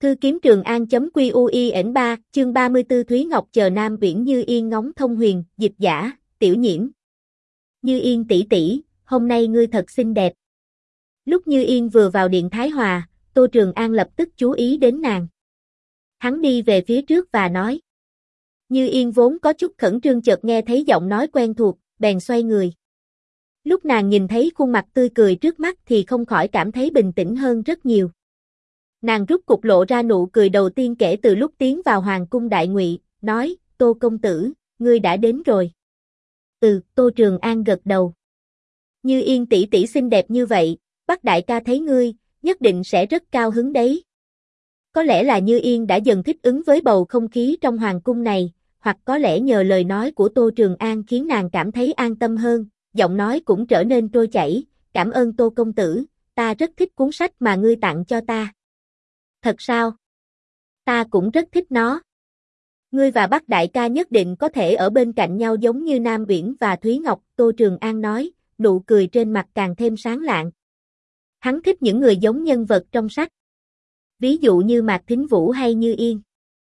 Thư kiếm Trường An.QUIN3, chương 34 Thúy Ngọc chờ Nam Uyển Như Yên ngóng thông huyền, dịch giả, Tiểu Nhiễm. Như Yên tỷ tỷ, hôm nay ngươi thật xinh đẹp. Lúc Như Yên vừa vào điện Thái Hòa, Tô Trường An lập tức chú ý đến nàng. Hắn đi về phía trước và nói. Như Yên vốn có chút khẩn trương chợt nghe thấy giọng nói quen thuộc, bèn xoay người. Lúc nàng nhìn thấy khuôn mặt tươi cười trước mắt thì không khỏi cảm thấy bình tĩnh hơn rất nhiều. Nàng rút cục lộ ra nụ cười đầu tiên kể từ lúc tiến vào Hoàng cung Đại Ngụy, nói, Tô công tử, ngươi đã đến rồi. Tô Trường An gật đầu. Như Yên tỷ tỷ xinh đẹp như vậy, Bắc đại ca thấy ngươi, nhất định sẽ rất cao hứng đấy. Có lẽ là Như Yên đã dần thích ứng với bầu không khí trong Hoàng cung này, hoặc có lẽ nhờ lời nói của Tô Trường An khiến nàng cảm thấy an tâm hơn, giọng nói cũng trở nên trôi chảy, cảm ơn Tô công tử, ta rất thích cuốn sách mà ngươi tặng cho ta. Thật sao? Ta cũng rất thích nó. Ngươi và Bắc đại ca nhất định có thể ở bên cạnh nhau giống như Nam Uyển và Thúy Ngọc, Tô Trường An nói, nụ cười trên mặt càng thêm sáng lạng. Hắn thích những người giống nhân vật trong sách. Ví dụ như Mạc Thính Vũ hay Như Yên.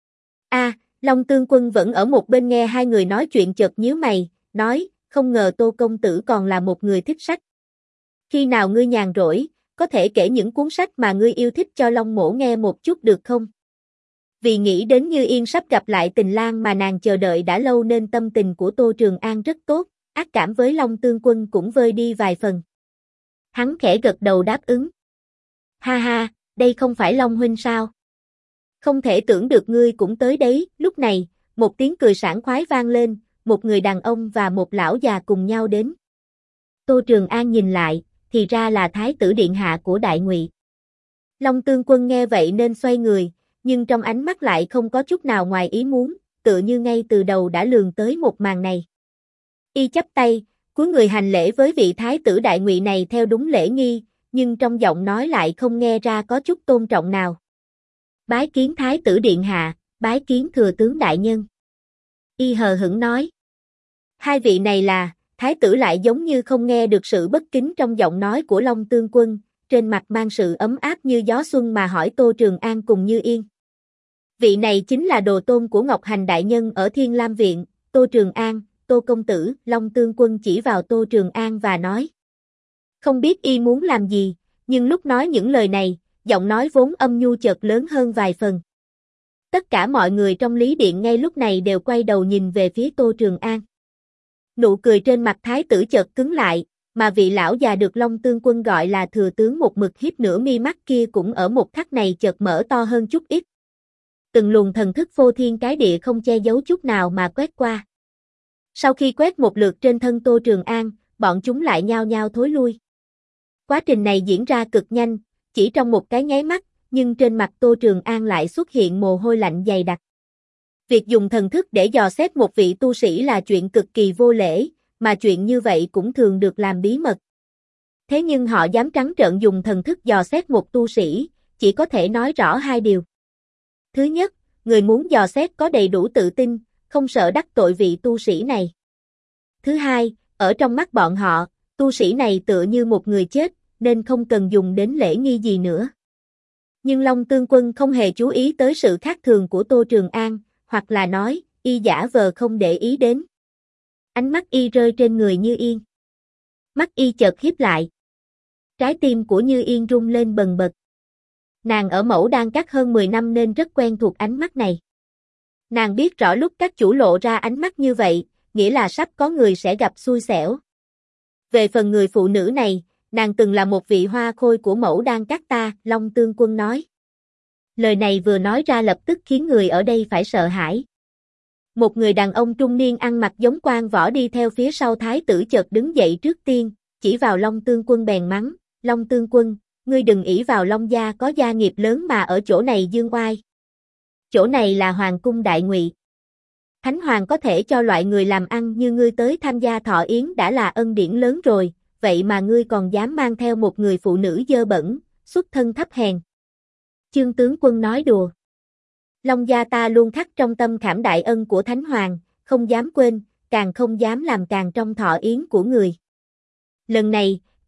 Long Tương Quân vẫn ở một bên nghe hai người nói chuyện chợt nhíu mày, nói, không ngờ Tô công tử còn là một người thích sách. Khi nào ngươi nhàn rỗi, có thể kể những cuốn sách mà ngươi yêu thích cho Long mỗ nghe một chút được không? Vì nghĩ đến Như Yên sắp gặp lại tình lang mà nàng chờ đợi đã lâu nên tâm tình của Tô Trường An rất tốt, ác cảm với Long Tương Quân cũng vơi đi vài phần. Hắn khẽ gật đầu đáp ứng. Ha ha, đây không phải Long huynh sao? Không thể tưởng được ngươi cũng tới đấy, lúc này, một tiếng cười sảng khoái vang lên, một người đàn ông và một lão già cùng nhau đến. Tô Trường An nhìn lại, thì ra là Thái tử điện hạ của Đại Ngụy. Long Tương Quân nghe vậy nên xoay người, nhưng trong ánh mắt lại không có chút nào ngoài ý muốn, tựa như ngay từ đầu đã lường tới một màn này. Y chắp tay, cúi người hành lễ với vị Thái tử Đại Ngụy này theo đúng lễ nghi, nhưng trong giọng nói lại không nghe ra có chút tôn trọng nào. Bái kiến Thái tử điện hạ, bái kiến thừa tướng đại nhân. Y hờ hững nói. Hai vị này là, Thái tử lại giống như không nghe được sự bất kính trong giọng nói của Long Tương Quân, trên mặt mang sự ấm áp như gió xuân mà hỏi Tô Trường An cùng Như Yên. Vị này chính là đồ tôn của Ngọc Hành đại nhân ở Thiên Lam Viện, Tô Trường An, Tô công tử, Long Tương Quân chỉ vào Tô Trường An và nói. Không biết y muốn làm gì, nhưng lúc nói những lời này, giọng nói vốn âm nhu chợt lớn hơn vài phần. Tất cả mọi người trong Lý Điện ngay lúc này đều quay đầu nhìn về phía Tô Trường An. Nụ cười trên mặt Thái tử chợt cứng lại, mà vị lão già được Long Tương Quân gọi là thừa tướng một mực hiếp nửa mi mắt kia cũng ở một khắc này chợt mở to hơn chút ít. Từng luồng thần thức phô thiên cái địa không che giấu chút nào mà quét qua. Sau khi quét một lượt trên thân Tô Trường An, bọn chúng lại nhao nhao thối lui. Quá trình này diễn ra cực nhanh, chỉ trong một cái nháy mắt, nhưng trên mặt Tô Trường An lại xuất hiện mồ hôi lạnh dày đặc. Việc dùng thần thức để dò xét một vị tu sĩ là chuyện cực kỳ vô lễ, mà chuyện như vậy cũng thường được làm bí mật. Thế nhưng họ dám trắng trợn dùng thần thức dò xét một tu sĩ, chỉ có thể nói rõ hai điều. Thứ nhất, người muốn dò xét có đầy đủ tự tin, không sợ đắc tội vị tu sĩ này. Thứ hai, ở trong mắt bọn họ, tu sĩ này tựa như một người chết, nên không cần dùng đến lễ nghi gì nữa. Nhưng Long Tương Quân không hề chú ý tới sự khác thường của Tô Trường An, hoặc là nói, y giả vờ không để ý đến. Ánh mắt y rơi trên người Như Yên. Mắt y chợt híp lại. Trái tim của Như Yên rung lên bần bật. Nàng ở Mẫu Đan Các hơn 10 năm nên rất quen thuộc ánh mắt này. Nàng biết rõ lúc các chủ lộ ra ánh mắt như vậy, nghĩa là sắp có người sẽ gặp xui xẻo. Về phần người phụ nữ này, nàng từng là một vị hoa khôi của Mẫu Đan Các ta, Long Tương Quân nói. Lời này vừa nói ra lập tức khiến người ở đây phải sợ hãi. Một người đàn ông trung niên ăn mặc giống quan võ đi theo phía sau Thái tử chợt đứng dậy trước tiên, chỉ vào Long Tương Quân bèn mắng, Long Tương Quân, ngươi đừng ỷ vào Long gia có gia nghiệp lớn mà ở chỗ này dương oai. Chỗ này là Hoàng cung Đại Ngụy. Thánh Hoàng có thể cho loại người làm ăn như ngươi tới tham gia thọ yến đã là ân điển lớn rồi, vậy mà ngươi còn dám mang theo một người phụ nữ dơ bẩn, xuất thân thấp hèn. Chương tướng quân nói đùa. Long gia ta luôn khắc trong tâm khảm đại ân của Thánh Hoàng, không dám quên, càng không dám làm càng trong thọ yến của người. Lần này,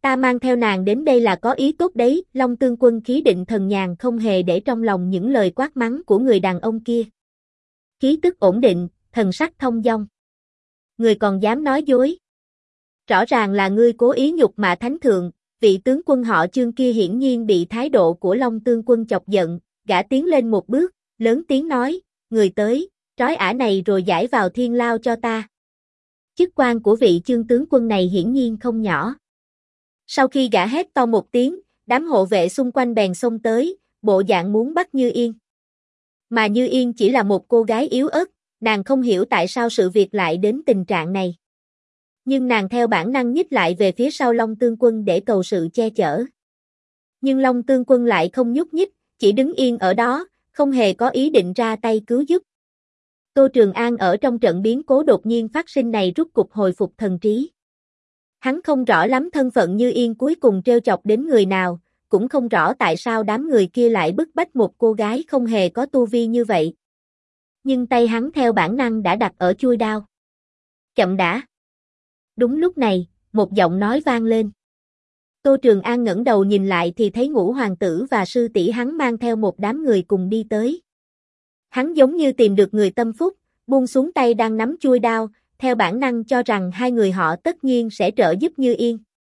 Ta mang theo nàng đến đây là có ý tốt đấy, Long Tương Quân khí định thần nhàn không hề để trong lòng những lời quát mắng của người đàn ông kia. Khí tức ổn định, thần sắc thông dong. Người còn dám nói dối. Rõ ràng là ngươi cố ý nhục mạ thánh thượng, vị tướng quân họ Chương kia hiển nhiên bị thái độ của Long Tương Quân chọc giận, gã tiến lên một bước, lớn tiếng nói, người tới, trói ả này rồi giải vào thiên lao cho ta. Chức quan của vị Chương tướng quân này hiển nhiên không nhỏ. Sau khi gã hét to một tiếng, đám hộ vệ xung quanh bèn xông tới, bộ dạng muốn bắt Như Yên. Mà Như Yên chỉ là một cô gái yếu ớt, nàng không hiểu tại sao sự việc lại đến tình trạng này. Nhưng nàng theo bản năng nhích lại về phía sau Long Tương Quân để cầu sự che chở. Nhưng Long Tương Quân lại không nhúc nhích, chỉ đứng yên ở đó, không hề có ý định ra tay cứu giúp. Tô Trường An ở trong trận biến cố đột nhiên phát sinh này rút cục hồi phục thần trí. Hắn không rõ lắm thân phận Như Yên cuối cùng trêu chọc đến người nào, cũng không rõ tại sao đám người kia lại bức bách một cô gái không hề có tu vi như vậy. Nhưng tay hắn theo bản năng đã đặt ở chuôi đao. Chậm đã. Đúng lúc này, một giọng nói vang lên. Tô Trường An ngẩng đầu nhìn lại thì thấy Ngũ hoàng tử và sư tỷ hắn mang theo một đám người cùng đi tới. Hắn giống như tìm được người tâm phúc, buông xuống tay đang nắm chuôi đao, theo bản năng cho rằng hai người họ tất nhiên sẽ trợ giúp Như Yên.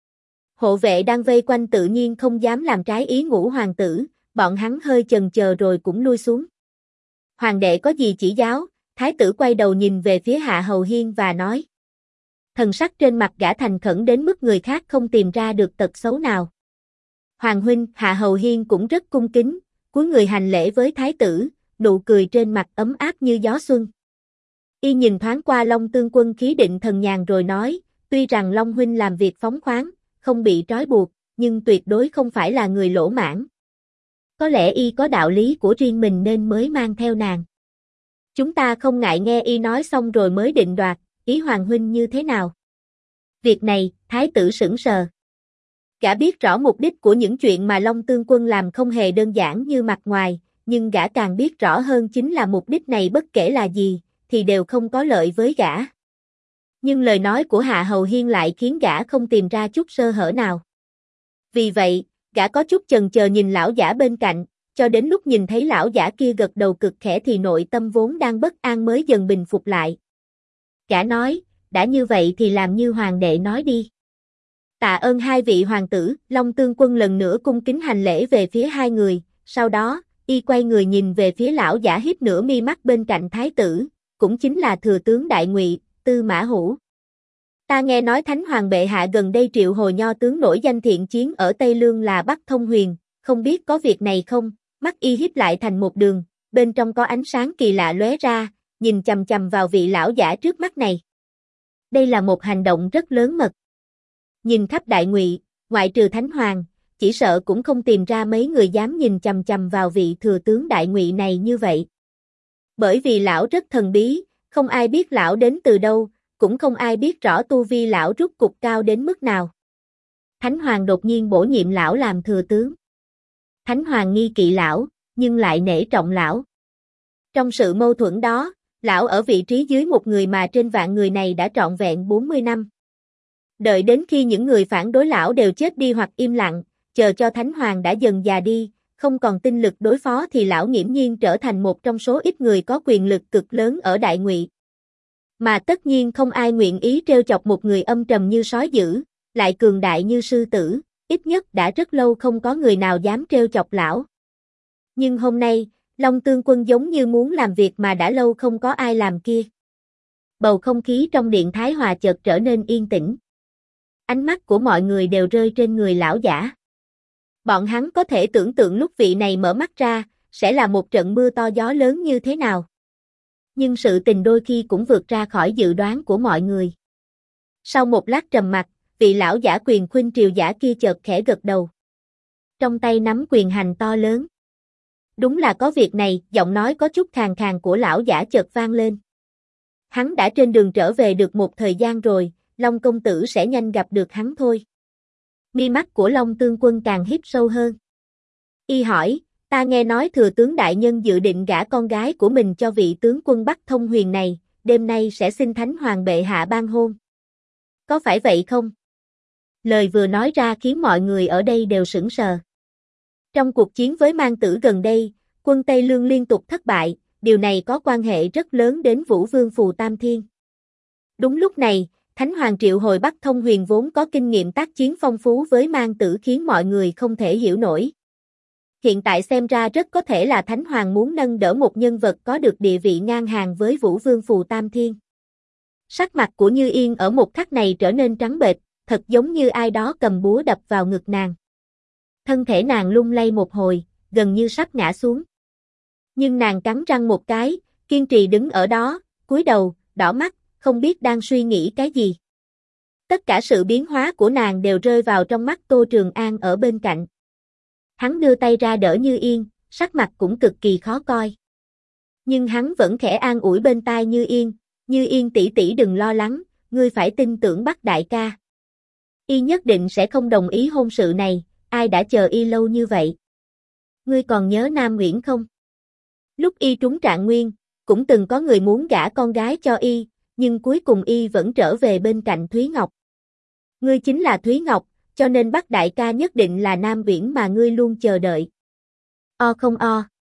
Hộ vệ đang vây quanh tự nhiên không dám làm trái ý Ngũ hoàng tử, bọn hắn hơi chần chờ rồi cũng lui xuống. Hoàng đệ có gì chỉ giáo? Thái tử quay đầu nhìn về phía Hạ Hầu Hiên và nói. Thần sắc trên mặt gã thành khẩn đến mức người khác không tìm ra được tật xấu nào. Hoàng huynh, Hạ Hầu Hiên cũng rất cung kính, cúi người hành lễ với thái tử, nụ cười trên mặt ấm áp như gió xuân. Y nhìn thoáng qua Long Tương Quân khí định thần nhàn rồi nói, tuy rằng Long huynh làm việc phóng khoáng, không bị trói buộc, nhưng tuyệt đối không phải là người lỗ mãn. Có lẽ y có đạo lý của riêng mình nên mới mang theo nàng. Chúng ta không ngại nghe y nói xong rồi mới định đoạt, ý Hoàng huynh như thế nào? Việc này, thái tử sững sờ. Gã biết rõ mục đích của những chuyện mà Long Tương Quân làm không hề đơn giản như mặt ngoài, nhưng gã càng biết rõ hơn chính là mục đích này bất kể là gì, thì đều không có lợi với gã. Nhưng lời nói của Hạ Hầu Hiên lại khiến gã không tìm ra chút sơ hở nào. Vì vậy, gã có chút chần chờ nhìn lão giả bên cạnh, cho đến lúc nhìn thấy lão giả kia gật đầu cực khẽ thì nội tâm vốn đang bất an mới dần bình phục lại. Gã nói, đã như vậy thì làm như hoàng đệ nói đi. Tạ ơn hai vị hoàng tử, Long Tương Quân lần nữa cung kính hành lễ về phía hai người, sau đó, y quay người nhìn về phía lão giả híp nửa mi mắt bên cạnh thái tử, cũng chính là thừa tướng Đại Ngụy, Tư Mã Hủ. Ta nghe nói Thánh Hoàng bệ hạ gần đây triệu hồi nho tướng nổi danh thiện chiến ở Tây Lương là Bắc Thông Huyền, không biết có việc này không? Mắt y híp lại thành một đường, bên trong có ánh sáng kỳ lạ lóe ra, nhìn chằm chằm vào vị lão giả trước mắt này. Đây là một hành động rất lớn mật. Nhìn khắp Đại Ngụy, ngoại trừ Thánh Hoàng, chỉ sợ cũng không tìm ra mấy người dám nhìn chằm chằm vào vị thừa tướng Đại Ngụy này như vậy. Bởi vì lão rất thần bí, không ai biết lão đến từ đâu, cũng không ai biết rõ tu vi lão rút cục cao đến mức nào. Thánh Hoàng đột nhiên bổ nhiệm lão làm thừa tướng. Thánh Hoàng nghi kỵ lão, nhưng lại nể trọng lão. Trong sự mâu thuẫn đó, lão ở vị trí dưới một người mà trên vạn người này đã trọn vẹn 40 năm. Đợi đến khi những người phản đối lão đều chết đi hoặc im lặng, chờ cho Thánh Hoàng đã dần già đi, không còn tinh lực đối phó thì lão nghiễm nhiên trở thành một trong số ít người có quyền lực cực lớn ở Đại Ngụy. Mà tất nhiên không ai nguyện ý trêu chọc một người âm trầm như sói dữ, lại cường đại như sư tử, ít nhất đã rất lâu không có người nào dám trêu chọc lão. Nhưng hôm nay, Long Tương Quân giống như muốn làm việc mà đã lâu không có ai làm kia. Bầu không khí trong điện Thái Hòa chợt trở nên yên tĩnh. Ánh mắt của mọi người đều rơi trên người lão giả. Bọn hắn có thể tưởng tượng lúc vị này mở mắt ra, sẽ là một trận mưa to gió lớn như thế nào. Nhưng sự tình đôi khi cũng vượt ra khỏi dự đoán của mọi người. Sau một lát trầm mặc, vị lão giả quyền khuynh triều giả kia chợt khẽ gật đầu. Trong tay nắm quyền hành to lớn. Đúng là có việc này, giọng nói có chút khàn khàn của lão giả chợt vang lên. Hắn đã trên đường trở về được một thời gian rồi, Long công tử sẽ nhanh gặp được hắn thôi. Mi mắt của Long Tương Quân càng híp sâu hơn. Y hỏi, ta nghe nói thừa tướng đại nhân dự định gả con gái của mình cho vị tướng quân Bắc Thông Huyền này, đêm nay sẽ xin Thánh Hoàng bệ hạ ban hôn. Có phải vậy không? Lời vừa nói ra khiến mọi người ở đây đều sững sờ. Trong cuộc chiến với Mang Tử gần đây, quân Tây Lương liên tục thất bại, điều này có quan hệ rất lớn đến Vũ Vương Phù Tam Thiên. Đúng lúc này, Thánh Hoàng triệu hồi Bắc Thông Huyền vốn có kinh nghiệm tác chiến phong phú với Mang Tử khiến mọi người không thể hiểu nổi. Hiện tại xem ra rất có thể là Thánh Hoàng muốn nâng đỡ một nhân vật có được địa vị ngang hàng với Vũ Vương Phù Tam Thiên. Sắc mặt của Như Yên ở một khắc này trở nên trắng bệch, thật giống như ai đó cầm búa đập vào ngực nàng. Thân thể nàng lung lay một hồi, gần như sắp ngã xuống. Nhưng nàng cắn răng một cái, kiên trì đứng ở đó, cúi đầu, đỏ mắt, không biết đang suy nghĩ cái gì. Tất cả sự biến hóa của nàng đều rơi vào trong mắt Tô Trường An ở bên cạnh. Hắn đưa tay ra đỡ Như Yên, sắc mặt cũng cực kỳ khó coi. Nhưng hắn vẫn khẽ an ủi bên tai Như Yên tỷ tỷ đừng lo lắng, ngươi phải tin tưởng Bắc đại ca. Y nhất định sẽ không đồng ý hôn sự này, ai đã chờ y lâu như vậy. Ngươi còn nhớ Nam Nguyễn không? Lúc y trúng trạng nguyên, cũng từng có người muốn gả con gái cho y, nhưng cuối cùng y vẫn trở về bên cạnh Thúy Ngọc. Ngươi chính là Thúy Ngọc, cho nên Bắc đại ca nhất định là Nam Uyển mà ngươi luôn chờ đợi. O không o.